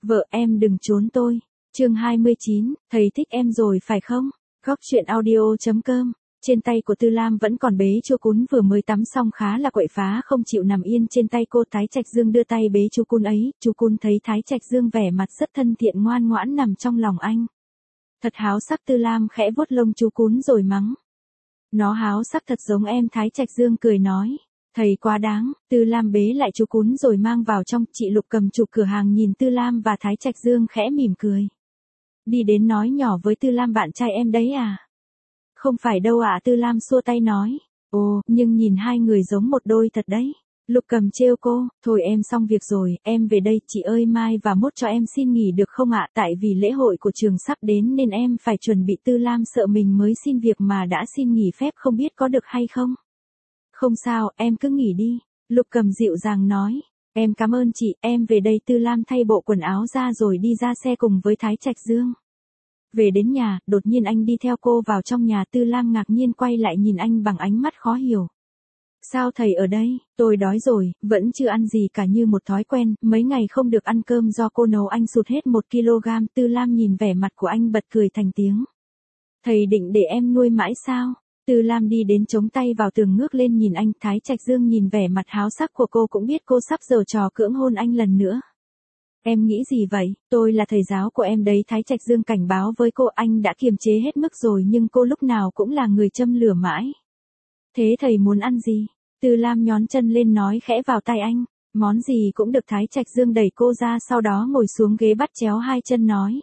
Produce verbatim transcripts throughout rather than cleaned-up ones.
Vợ em đừng trốn tôi. Chương hai mươi chín, thầy thích em rồi phải không? Góc truyện audio chấm com. Trên tay của Tư Lam vẫn còn bế chú cún vừa mới tắm xong khá là quậy phá không chịu nằm yên trên tay cô. Thái Trạch Dương đưa tay bế chú cún ấy, chú cún thấy Thái Trạch Dương vẻ mặt rất thân thiện ngoan ngoãn nằm trong lòng anh. Thật háo sắc. Tư Lam khẽ vuốt lông chú cún rồi mắng. Nó háo sắc thật giống em. Thái Trạch Dương cười nói. Thầy quá đáng. Tư Lam bế lại chú cún rồi mang vào trong. Chị Lục cầm chụp cửa hàng nhìn Tư Lam và Thái Trạch Dương khẽ mỉm cười. Đi đến nói nhỏ với Tư Lam bạn trai em đấy à? Không phải đâu ạ. Tư Lam xua tay nói. Ồ, nhưng nhìn hai người giống một đôi thật đấy. Lục cầm trêu cô. Thôi em xong việc rồi, em về đây. Chị ơi mai và mốt cho em xin nghỉ được không ạ? Tại vì lễ hội của trường sắp đến nên em phải chuẩn bị. Tư Lam sợ mình mới xin việc mà đã xin nghỉ phép không biết có được hay không. Không sao, em cứ nghỉ đi. Lục cầm dịu dàng nói. Em cảm ơn chị, em về đây. Tư Lam thay bộ quần áo ra rồi đi ra xe cùng với Thái Trạch Dương. Về đến nhà, đột nhiên anh đi theo cô vào trong nhà. Tư Lam ngạc nhiên quay lại nhìn anh bằng ánh mắt khó hiểu. Sao thầy ở đây? Tôi đói rồi, vẫn chưa ăn gì cả như một thói quen, mấy ngày không được ăn cơm do cô nấu anh sụt hết một ki lô gam. Tư Lam nhìn vẻ mặt của anh bật cười thành tiếng. Thầy định để em nuôi mãi sao? Tư Lam đi đến chống tay vào tường ngước lên nhìn anh. Thái Trạch Dương nhìn vẻ mặt háo sắc của cô cũng biết cô sắp giở trò cưỡng hôn anh lần nữa. Em nghĩ gì vậy? Tôi là thầy giáo của em đấy. Thái Trạch Dương cảnh báo với cô. Anh đã kiềm chế hết mức rồi nhưng cô lúc nào cũng là người châm lửa mãi. Thế thầy muốn ăn gì? Tư Lam nhón chân lên nói khẽ vào tai anh. Món gì cũng được. Thái Trạch Dương đẩy cô ra sau đó ngồi xuống ghế bắt chéo hai chân nói.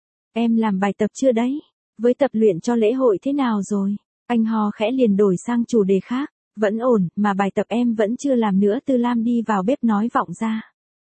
Em làm bài tập chưa đấy? Với tập luyện cho lễ hội thế nào rồi? Anh ho khẽ liền đổi sang chủ đề khác. Vẫn ổn, mà bài tập em vẫn chưa làm nữa. Tư Lam đi vào bếp nói vọng ra.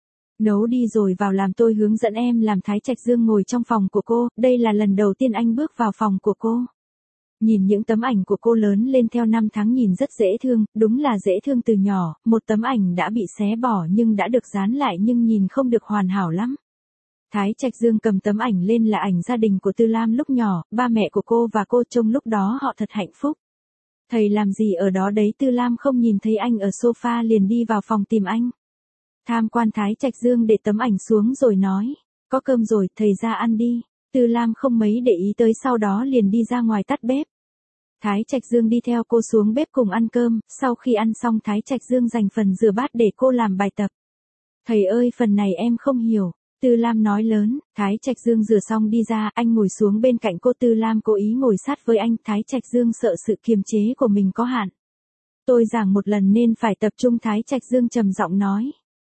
Nấu đi rồi vào làm, tôi hướng dẫn em làm. Thái Trạch Dương ngồi trong phòng của cô, đây là lần đầu tiên anh bước vào phòng của cô. Nhìn những tấm ảnh của cô lớn lên theo năm tháng nhìn rất dễ thương, đúng là dễ thương từ nhỏ. Một tấm ảnh đã bị xé bỏ nhưng đã được dán lại nhưng nhìn không được hoàn hảo lắm. Thái Trạch Dương cầm tấm ảnh lên là ảnh gia đình của Tư Lam lúc nhỏ, ba mẹ của cô và cô trông lúc đó họ thật hạnh phúc. Thầy làm gì ở đó đấy? Tư Lam không nhìn thấy anh ở sofa liền đi vào phòng tìm anh. Tham quan. Thái Trạch Dương để tấm ảnh xuống rồi nói. Có cơm rồi, thầy ra ăn đi. Tư Lam không mấy để ý tới sau đó liền đi ra ngoài tắt bếp. Thái Trạch Dương đi theo cô xuống bếp cùng ăn cơm, sau khi ăn xong Thái Trạch Dương dành phần rửa bát để cô làm bài tập. Thầy ơi phần này em không hiểu. Tư Lam nói lớn. Thái Trạch Dương rửa xong đi ra, anh ngồi xuống bên cạnh cô. Tư Lam cố ý ngồi sát với anh. Thái Trạch Dương sợ sự kiềm chế của mình có hạn. Tôi giảng một lần nên phải tập trung. Thái Trạch Dương trầm giọng nói.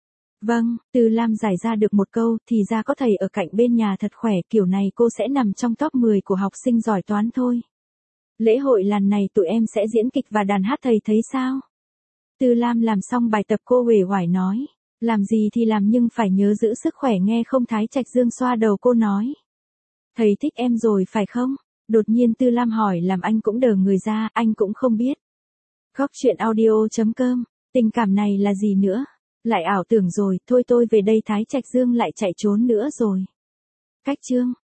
Vâng. Tư Lam giải ra được một câu. Thì ra có thầy ở cạnh bên nhà thật khỏe. Kiểu này cô sẽ nằm trong top mười của học sinh giỏi toán thôi. Lễ hội lần này tụi em sẽ diễn kịch và đàn hát, thầy thấy sao? Tư Lam làm xong bài tập cô uể oải nói. Làm gì thì làm nhưng phải nhớ giữ sức khỏe nghe không? Thái Trạch Dương xoa đầu cô nói. Thầy thích em rồi phải không? Đột nhiên Tư Lam hỏi làm anh cũng đờ người ra, anh cũng không biết. Góc truyện audio chấm com. Tình cảm này là gì nữa? Lại ảo tưởng rồi, thôi tôi về đây. Thái Trạch Dương lại chạy trốn nữa rồi. Cách chương.